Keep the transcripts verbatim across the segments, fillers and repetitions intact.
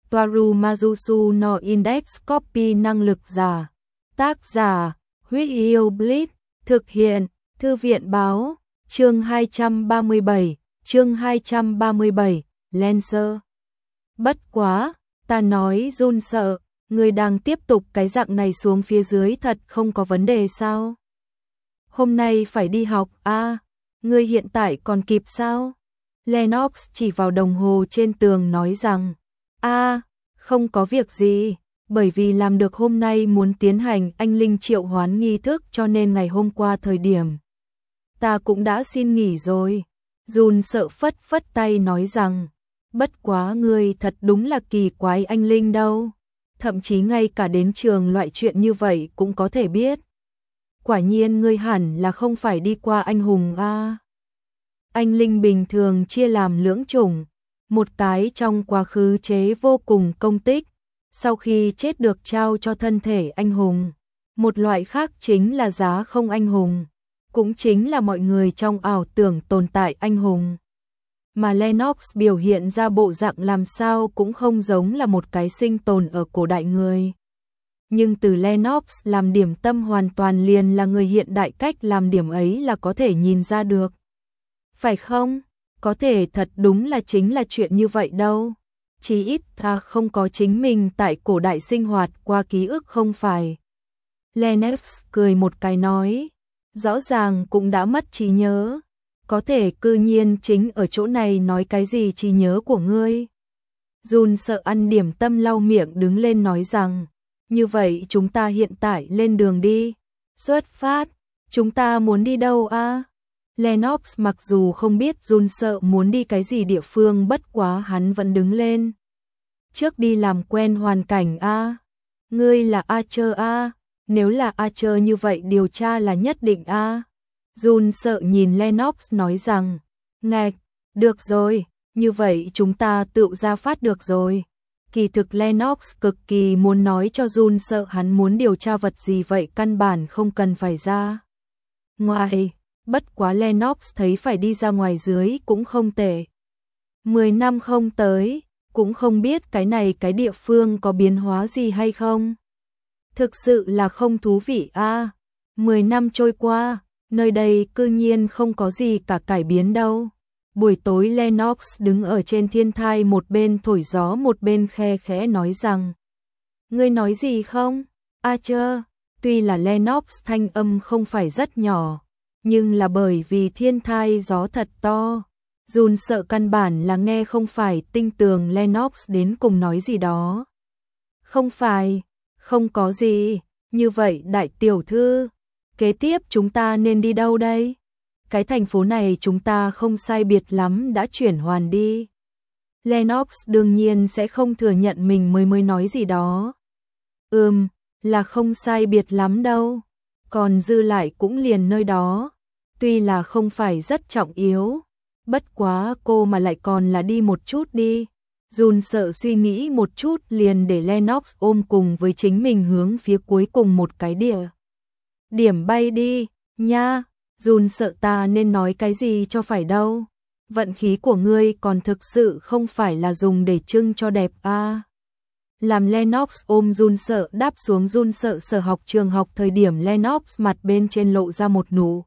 Toaru Majusu no Index Copy năng lực giả. Tác giả, Huyết Yêu Blitz, thực hiện, Thư viện báo, chương hai trăm ba mươi bảy, chương hai trăm ba mươi bảy, Lancer. Bất quá, ta nói Jun sợ, người đang tiếp tục cái dạng này xuống phía dưới thật không có vấn đề sao? Hôm nay phải đi học à, người hiện tại còn kịp sao? Lennox chỉ vào đồng hồ trên tường nói rằng, a à, không có việc gì, bởi vì làm được hôm nay muốn tiến hành anh linh triệu hoán nghi thức cho nên ngày hôm qua thời điểm. Ta cũng đã xin nghỉ rồi. Jun sợ phất phất tay nói rằng, bất quá ngươi thật đúng là kỳ quái anh linh đâu. Thậm chí ngay cả đến trường loại chuyện như vậy cũng có thể biết. Quả nhiên ngươi hẳn là không phải đi qua anh hùng a. À. Anh linh bình thường chia làm lưỡng chủng, một cái trong quá khứ chế vô cùng công tích, sau khi chết được trao cho thân thể anh hùng. Một loại khác chính là giá không anh hùng, cũng chính là mọi người trong ảo tưởng tồn tại anh hùng. Mà Lennox biểu hiện ra bộ dạng làm sao cũng không giống là một cái sinh tồn ở cổ đại người. Nhưng từ Lennox làm điểm tâm hoàn toàn liền là người hiện đại, cách làm điểm ấy là có thể nhìn ra được. Phải không? Có thể thật đúng là chính là chuyện như vậy đâu. Chí ít ta không có chính mình tại cổ đại sinh hoạt qua ký ức không phải. Lennox cười một cái nói, rõ ràng cũng đã mất trí nhớ. Có thể cư nhiên chính ở chỗ này nói cái gì trí nhớ của ngươi. Jun sợ ăn điểm tâm lau miệng đứng lên nói rằng, như vậy chúng ta hiện tại lên đường đi. Xuất phát, chúng ta muốn đi đâu a? À? Lennox mặc dù không biết Jun sợ muốn đi cái gì địa phương, bất quá hắn vẫn đứng lên. Trước đi làm quen hoàn cảnh a. À? Ngươi là Archer a? À? Nếu là Archer như vậy điều tra là nhất định a. À? Jun sợ nhìn Lennox nói rằng, ngạch, được rồi, như vậy chúng ta tự ra phát được rồi. Kỳ thực Lennox cực kỳ muốn nói cho Jun sợ hắn muốn điều tra vật gì vậy căn bản không cần phải ra ngoài, bất quá Lennox thấy phải đi ra ngoài dưới cũng không tệ. Mười năm không tới, cũng không biết cái này cái địa phương có biến hóa gì hay không. Thực sự là không thú vị a. À, mười năm trôi qua, nơi đây cư nhiên không có gì cả cải biến đâu. Buổi tối Lennox đứng ở trên thiên thai một bên thổi gió một bên khe khẽ nói rằng, ngươi nói gì không? Archer, tuy là Lennox thanh âm không phải rất nhỏ, nhưng là bởi vì thiên thai gió thật to. Jun sợ căn bản là nghe không phải tinh tường Lennox đến cùng nói gì đó. Không phải, không có gì, như vậy đại tiểu thư, kế tiếp chúng ta nên đi đâu đây? Cái thành phố này chúng ta không sai biệt lắm đã chuyển hoàn đi. Lennox đương nhiên sẽ không thừa nhận mình mới mới nói gì đó. Ừm, là không sai biệt lắm đâu. Còn dư lại cũng liền nơi đó. Tuy là không phải rất trọng yếu. Bất quá cô mà lại còn là đi một chút đi. Jun sợ suy nghĩ một chút liền để Lennox ôm cùng với chính mình hướng phía cuối cùng một cái địa. Điểm bay đi, nha. Jun sợ ta nên nói cái gì cho phải đâu. Vận khí của ngươi còn thực sự không phải là dùng để trưng cho đẹp a. À. Làm Lennox ôm Jun sợ đáp xuống Jun sợ sở học trường học thời điểm Lennox mặt bên trên lộ ra một nụ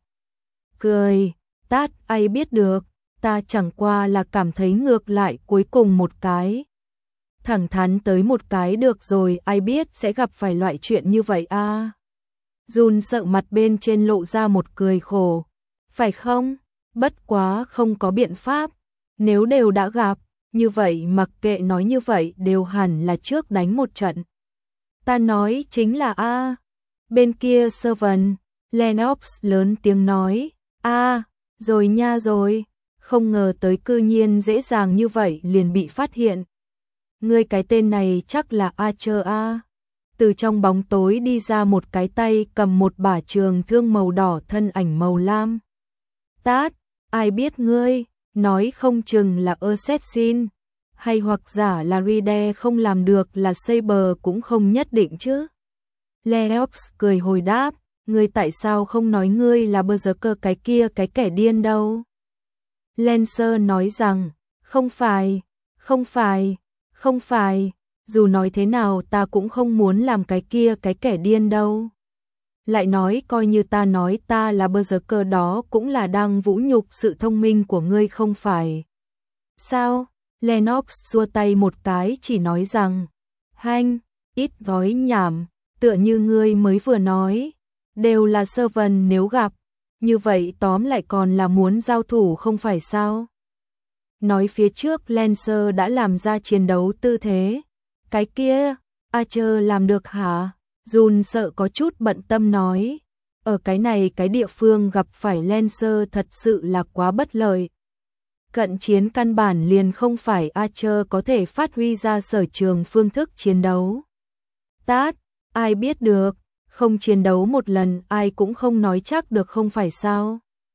cười. Tát, ai biết được, ta chẳng qua là cảm thấy ngược lại cuối cùng một cái. Thẳng thắn tới một cái được rồi, ai biết sẽ gặp phải loại chuyện như vậy a. À. Jun sợ mặt bên trên lộ ra một cười khổ. Phải không? Bất quá không có biện pháp. Nếu đều đã gặp, như vậy mặc kệ nói như vậy đều hẳn là trước đánh một trận. Ta nói chính là a. À. Bên kia Servant, Lennox lớn tiếng nói. A, à, rồi nha rồi. Không ngờ tới cư nhiên dễ dàng như vậy liền bị phát hiện. Ngươi cái tên này chắc là Archer a. À. Từ trong bóng tối đi ra một cái tay cầm một bả trường thương màu đỏ thân ảnh màu lam. Tát, ai biết ngươi, nói không chừng là Assassin, hay hoặc giả là Ride không làm được là Saber cũng không nhất định chứ. Lennox cười hồi đáp, ngươi tại sao không nói ngươi là Berserker cái kia cái kẻ điên đâu. Lancer nói rằng, không phải, không phải, không phải, dù nói thế nào ta cũng không muốn làm cái kia cái kẻ điên đâu. Lại nói coi như ta nói ta là berserker đó cũng là đang vũ nhục sự thông minh của ngươi không phải. Sao? Lennox xua tay một cái chỉ nói rằng, hanh, ít gói nhảm, tựa như ngươi mới vừa nói, đều là servant nếu gặp, như vậy tóm lại còn là muốn giao thủ không phải sao? Nói phía trước Lancer đã làm ra chiến đấu tư thế. Cái kia, Archer làm được hả? Jun sợ có chút bận tâm nói. Ở cái này cái địa phương gặp phải Lancer thật sự là quá bất lợi. Cận chiến căn bản liền không phải Archer có thể phát huy ra sở trường phương thức chiến đấu. Tát, ai biết được, không chiến đấu một lần ai cũng không nói chắc được không phải sao?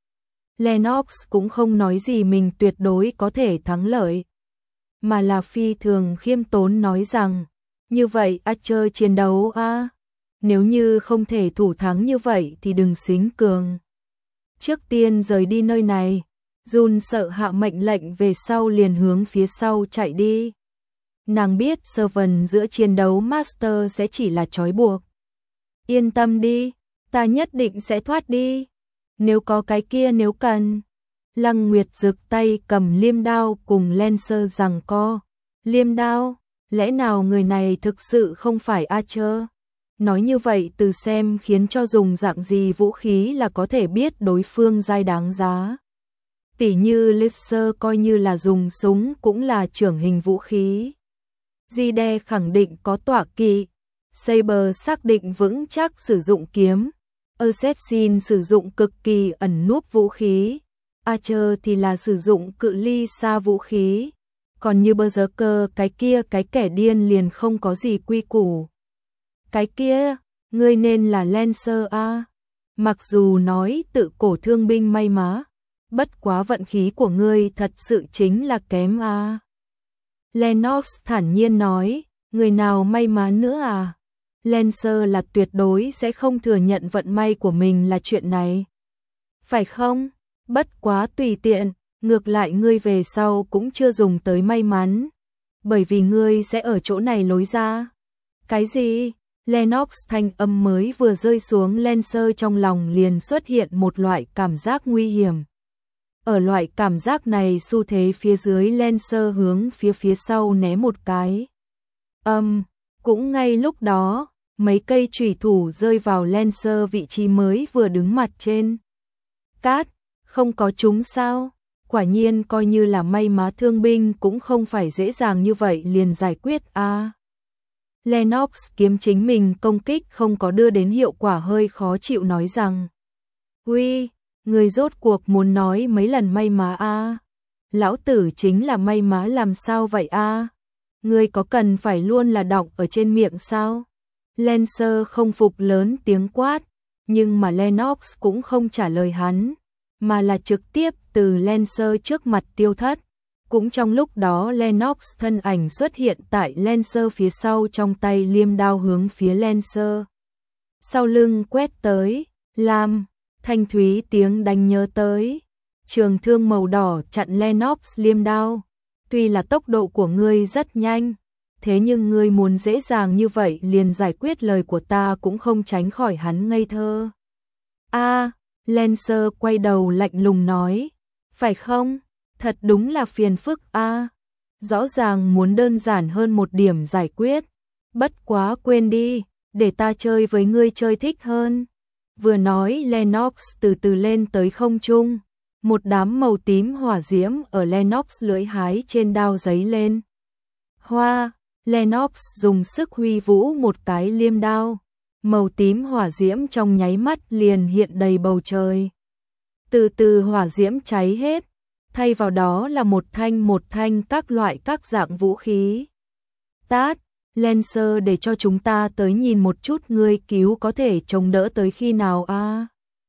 Lennox cũng không nói gì mình tuyệt đối có thể thắng lợi, mà là phi thường khiêm tốn nói rằng, như vậy Archer chiến đấu a, nếu như không thể thủ thắng như vậy thì đừng xính cường. Trước tiên rời đi nơi này, Jun sợ hạ mệnh lệnh về sau liền hướng phía sau chạy đi. Nàng biết servant giữa chiến đấu master sẽ chỉ là trói buộc. Yên tâm đi, ta nhất định sẽ thoát đi. Nếu có cái kia nếu cần. Lăng Nguyệt giựt tay cầm liêm đao cùng Lancer giằng co. Liêm đao, lẽ nào người này thực sự không phải Archer? Nói như vậy từ xem khiến cho dùng dạng gì vũ khí là có thể biết đối phương giai đáng giá. Tỉ như Lister coi như là dùng súng cũng là trưởng hình vũ khí. Zide khẳng định có tọa kỵ. Saber xác định vững chắc sử dụng kiếm. Assassin sử dụng cực kỳ ẩn núp vũ khí. Archer thì là sử dụng cự ly xa vũ khí. Còn như berserker cái kia cái kẻ điên liền không có gì quy củ. Cái kia, ngươi nên là Lancer a. Mặc dù nói tự cổ thương binh may mắn, bất quá vận khí của ngươi thật sự chính là kém a. Lennox thản nhiên nói, người nào may mắn nữa à? Lancer là tuyệt đối sẽ không thừa nhận vận may của mình là chuyện này. Phải không? Bất quá tùy tiện, ngược lại ngươi về sau cũng chưa dùng tới may mắn, bởi vì ngươi sẽ ở chỗ này lối ra. Cái gì? Lennox thanh âm mới vừa rơi xuống Lancer trong lòng liền xuất hiện một loại cảm giác nguy hiểm. Ở loại cảm giác này xu thế phía dưới Lancer hướng phía phía sau né một cái. Âm, um, cũng ngay lúc đó, mấy cây chủy thủ rơi vào Lancer vị trí mới vừa đứng mặt trên. Cát, không có chúng sao? Quả nhiên coi như là may mắn thương binh cũng không phải dễ dàng như vậy liền giải quyết a. À. Lennox kiếm chính mình công kích không có đưa đến hiệu quả hơi khó chịu nói rằng. Uy, người rốt cuộc muốn nói mấy lần may mắn a? À. Lão tử chính là may mắn làm sao vậy a? À? Người có cần phải luôn là đọng ở trên miệng sao? Lancer không phục lớn tiếng quát, nhưng mà Lennox cũng không trả lời hắn, mà là trực tiếp từ Lancer trước mặt tiêu thất. Cũng trong lúc đó Lennox thân ảnh xuất hiện tại Lancer phía sau trong tay liêm đao hướng phía Lancer. Sau lưng quét tới, lam, thanh thúy tiếng đánh nhớ tới. Trường thương màu đỏ chặn Lennox liêm đao. Tuy là tốc độ của ngươi rất nhanh, thế nhưng ngươi muốn dễ dàng như vậy liền giải quyết lời của ta cũng không tránh khỏi hắn ngây thơ. A, à, Lancer quay đầu lạnh lùng nói, phải không? Thật đúng là phiền phức a. À. Rõ ràng muốn đơn giản hơn một điểm giải quyết. Bất quá quên đi, để ta chơi với ngươi chơi thích hơn. Vừa nói Lennox từ từ lên tới không trung. Một đám màu tím hỏa diễm ở Lennox lưỡi hái trên đao giấy lên. Hoa, Lennox dùng sức huy vũ một cái liêm đao. Màu tím hỏa diễm trong nháy mắt liền hiện đầy bầu trời. Từ từ hỏa diễm cháy hết. Thay vào đó là một thanh một thanh các loại các dạng vũ khí. Tát, Lancer để cho chúng ta tới nhìn một chút ngươi cứu có thể chống đỡ tới khi nào a? À?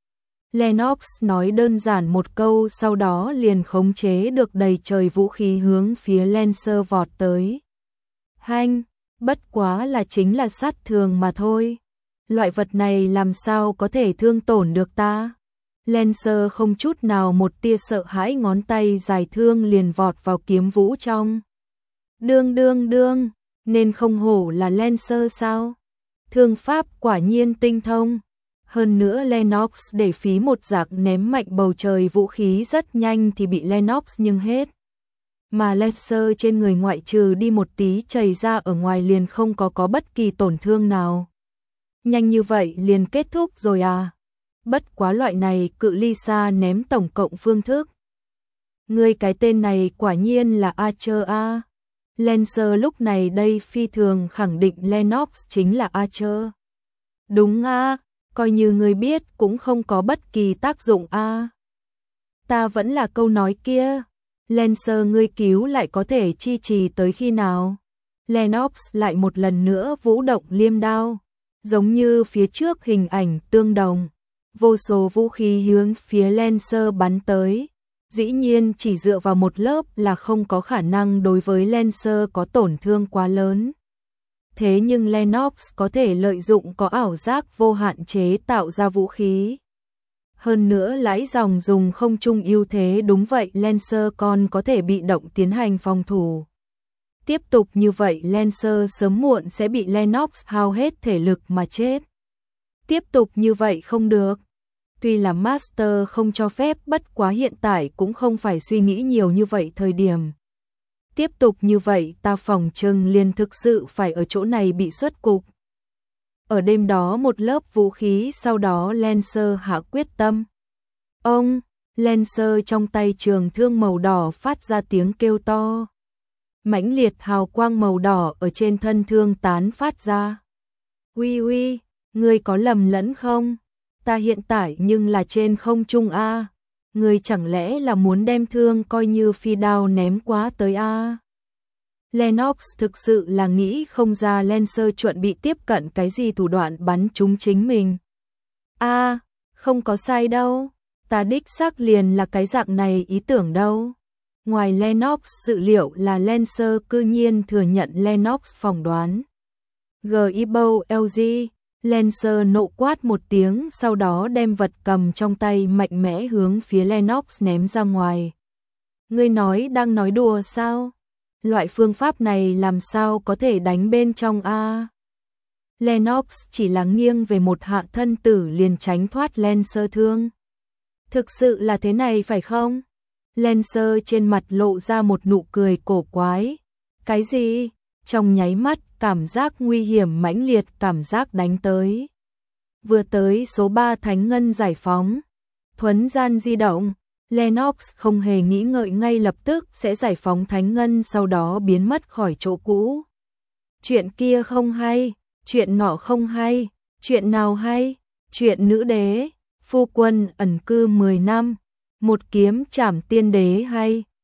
Lennox nói đơn giản một câu sau đó liền khống chế được đầy trời vũ khí hướng phía Lancer vọt tới. Hanh, bất quá là chính là sát thương mà thôi. Loại vật này làm sao có thể thương tổn được ta? Lancer không chút nào một tia sợ hãi ngón tay dài thương liền vọt vào kiếm vũ trong. Đương đương đương, Nên không hổ là Lancer sao? Thương pháp quả nhiên tinh thông. Hơn nữa Lennox để phí một giặc ném mạnh bầu trời vũ khí rất nhanh thì bị Lennox nhưng hết. Mà Lancer trên người ngoại trừ đi một tí chảy ra ở ngoài liền không có có bất kỳ tổn thương nào. Nhanh như vậy liền kết thúc rồi à? Bất quá loại này cự ly xa ném tổng cộng phương thức. Người cái tên này quả nhiên là Archer a. Lancer lúc này đây phi thường khẳng định Lennox chính là Archer. Đúng a, coi như người biết cũng không có bất kỳ tác dụng a. Ta vẫn là câu nói kia, Lancer ngươi cứu lại có thể chi trì tới khi nào? Lennox lại một lần nữa vũ động liêm đao, giống như phía trước hình ảnh tương đồng, vô số vũ khí hướng phía Lancer bắn tới. Dĩ nhiên chỉ dựa vào một lớp là không có khả năng đối với Lancer có tổn thương quá lớn. Thế nhưng Lennox có thể lợi dụng có ảo giác vô hạn chế tạo ra vũ khí. Hơn nữa lãi dòng dùng không chung ưu thế, đúng vậy Lancer còn có thể bị động tiến hành phòng thủ. Tiếp tục như vậy Lancer sớm muộn sẽ bị Lennox hao hết thể lực mà chết. Tiếp tục như vậy không được. Tuy là Master không cho phép, bất quá hiện tại cũng không phải suy nghĩ nhiều như vậy thời điểm. Tiếp tục như vậy ta phòng trừng liền thực sự phải ở chỗ này bị xuất cục. Ở đêm đó một lớp vũ khí, sau đó Lancer hạ quyết tâm. Ông, Lancer trong tay trường thương màu đỏ phát ra tiếng kêu to. Mãnh liệt hào quang màu đỏ ở trên thân thương tán phát ra. Uy uy, ngươi có lầm lẫn không? Ta hiện tại nhưng là trên không trung a. Ngươi chẳng lẽ là muốn đem thương coi như phi đao ném quá tới a? Lennox thực sự là nghĩ không ra Lancer chuẩn bị tiếp cận cái gì thủ đoạn bắn trúng chính mình. A, không có sai đâu, ta đích xác liền là cái dạng này ý tưởng đâu. Ngoài Lennox dự liệu là Lancer cư nhiên thừa nhận Lennox phỏng đoán. Gibo lờ giê, Lancer nộ quát một tiếng, sau đó đem vật cầm trong tay mạnh mẽ hướng phía Lennox ném ra ngoài. Ngươi nói đang nói đùa sao? Loại phương pháp này làm sao có thể đánh bên trong a? Lennox chỉ là nghiêng về một hạ thân tử liền tránh thoát Lancer thương. Thực sự là thế này phải không? Lancer trên mặt lộ ra một nụ cười cổ quái. Cái gì? Trong nháy mắt, cảm giác nguy hiểm mãnh liệt cảm giác đánh tới. Vừa tới số ba thánh ngân giải phóng. Thuấn gian di động. Lennox không hề nghĩ ngợi ngay lập tức sẽ giải phóng thánh ngân, sau đó biến mất khỏi chỗ cũ. Chuyện kia không hay, chuyện nọ không hay, chuyện nào hay? Chuyện nữ đế, phu quân ẩn cư mười năm, một kiếm trảm tiên đế hay?